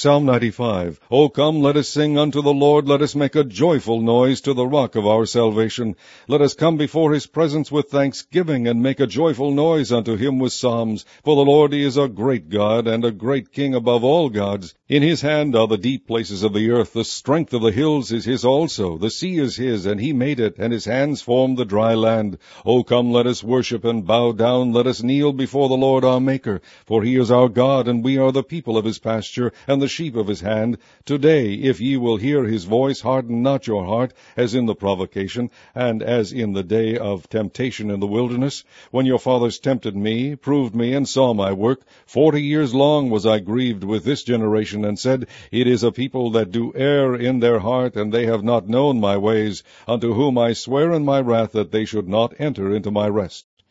Psalm 95. O come, let us sing unto the Lord, let us make a joyful noise to the rock of our salvation. Let us come before his presence with thanksgiving, and make a joyful noise unto him with psalms. For the Lord, he is a great God, and a great King above all gods. In his hand are the deep places of the earth, the strength of the hills is his also. The sea is his, and he made it, and his hands formed the dry land. O come, let us worship and bow down, let us kneel before the Lord our Maker. For he is our God, and we are the people of his pasture, and the sheep of his hand. Today, if ye will hear his voice, harden not your heart, as in the provocation, and as in the day of temptation in the wilderness, when your fathers tempted me, proved me, and saw my work. 40 years long was I grieved with this generation, and said, It is a people that do err in their heart, and they have not known my ways, unto whom I swear in my wrath that they should not enter into my rest.